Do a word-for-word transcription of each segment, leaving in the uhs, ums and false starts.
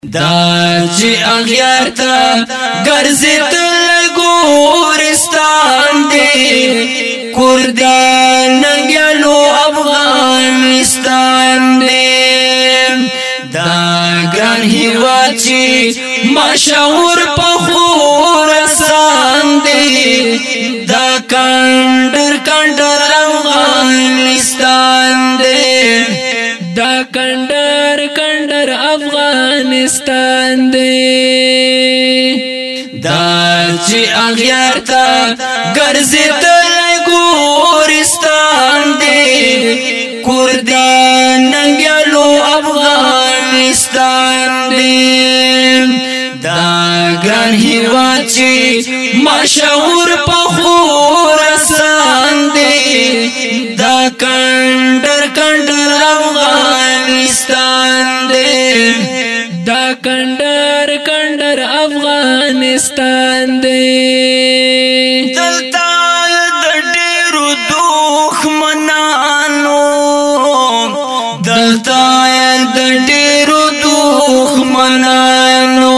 دا چې اغیار تا ګرځي تل ګورستان دی کردی ننګلو افغانستان دی دا ګران هیواد چې مشهور په خراسان دی دا کندر کندر افغانستان دی دا کندر کندر افغانستان دی دا چې اغیار تا ګرځي تل ګورستان دی کردی ننګلو افغانستان دی دا ګران هیواد چې مشهور په خراسان دی دا کندر کندر افغانستان دی دا کندر کندر افغانستان دی دلتا د ډیرو دښمنانو دلتا د ډیرو دښمنانو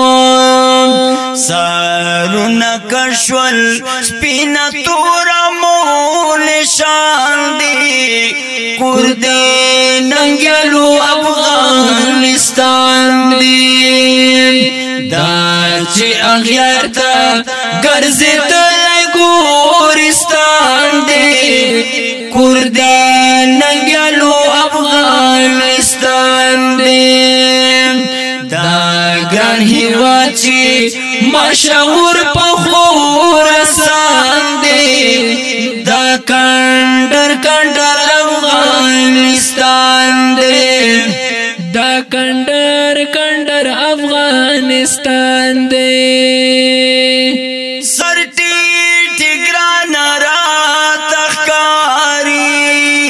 سرونه کشول سپینا تورا مو نشان دی کردی ننګلو افغانستان دی دا چې اغیار تا ګرځي تل ګورستان دی کردی ننګلو افغانستان دی دا ګران هیواد چې مشهور په خراسان دی دا کندر کندر افغانستان دی دا کندر کندر افغانستان دی سرټی ټیګران را تخکاری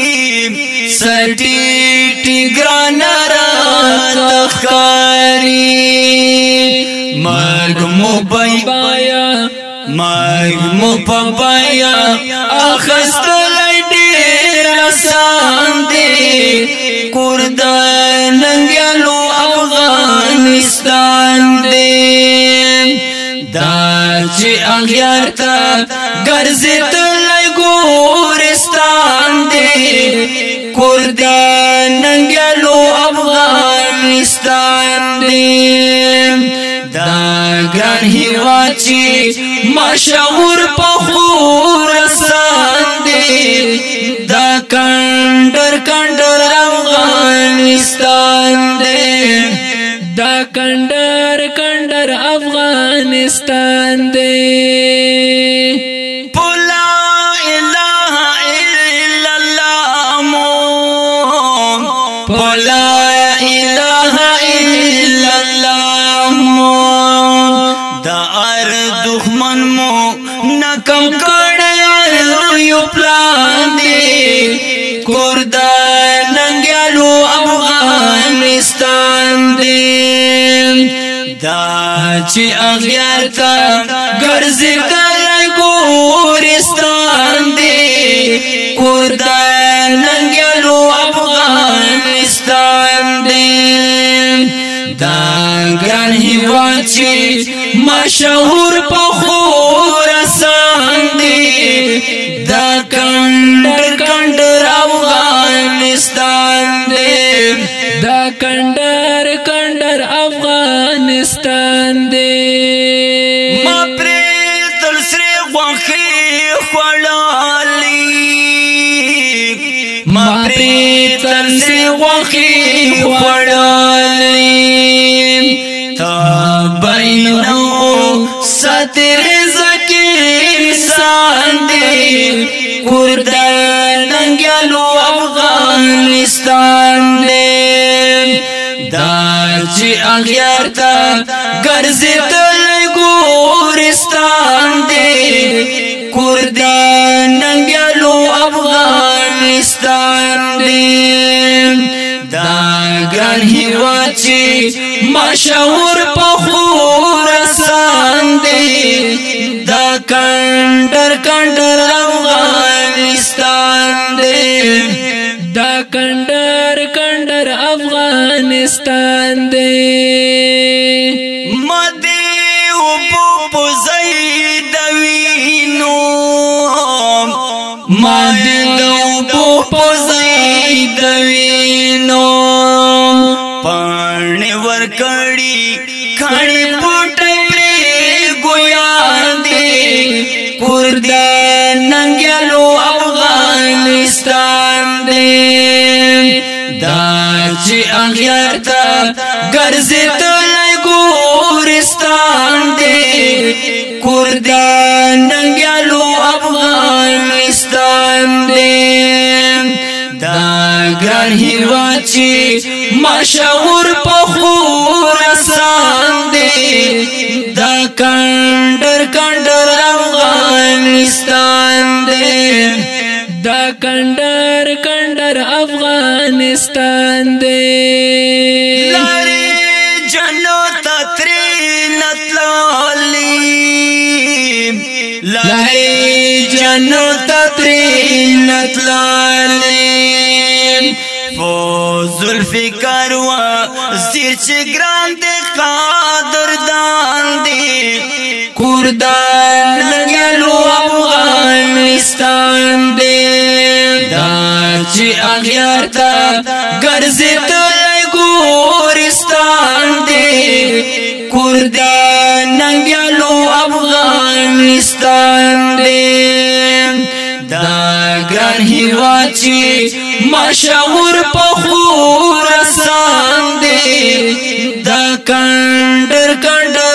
سرټی ټیګران را تخکاری مرګ مو بایا مرګ مو پایا اخستل ډیر آسان دی کردی ننګلو افغانستان دی دا چې اغیار تا ګرځي تل ګورستان دی کردی ننګلو افغانستان دی دا ګران هیواد چې مشهور په خراسان دی دا کندر کندر افغانستان دی دا کندر کندر افغانستان دی پولا الہ الا اللہ مو پولا الہ الا اللہ مو دا ار دښمن مو نکم کړه یو پلان دی کردی ننګلو افغانستان دی دا چې اغیار تا ګرځي تل ګورستان دی کردی ننګلو افغانستان دی دا ګران هیواد چې مشهور په خراسان دی دا کندر کندر افغانستان دی دا کندر کندر افغانستان دی ما پرې تل سره غوښې خوړلې ما پرې تل سره غوښې خوړلې تا بینو ستر زکه انسان دی کردی ننګلو افغانستان دی دا چې اغیار تا ګرځي تل ګورستان دی کردی ننګلو افغانستان دی دا ګران هیواد چې مشهور په خراسان دی دا کندر کندر افغانستان دی دا کندر کندر افغانستان دی وزید وینو پانی ورکڑی کھڑی پوٹی پری گویان دی کردی ننگلو افغانستان دی دا چی اغیار تا گرزی تلی گورستان دی کردی ننگلو افغانستان دی دا گران هیواد چی مشهور په خراسان دی دا کندر کندر افغانستان دی دا کندر کندر افغانستان دی لاری جنت تری نتلالی لاری جنت تری نتلالی فوز الفکر و زیر چگران دی قادر دان دی کردان نگلو افغانستان دی دا چی اغیار تا گرزی تلی گورستان دی کردان نگلو افغانستان دی دا گران هیواد چی مشهور په خراسان دی دا کندر کندر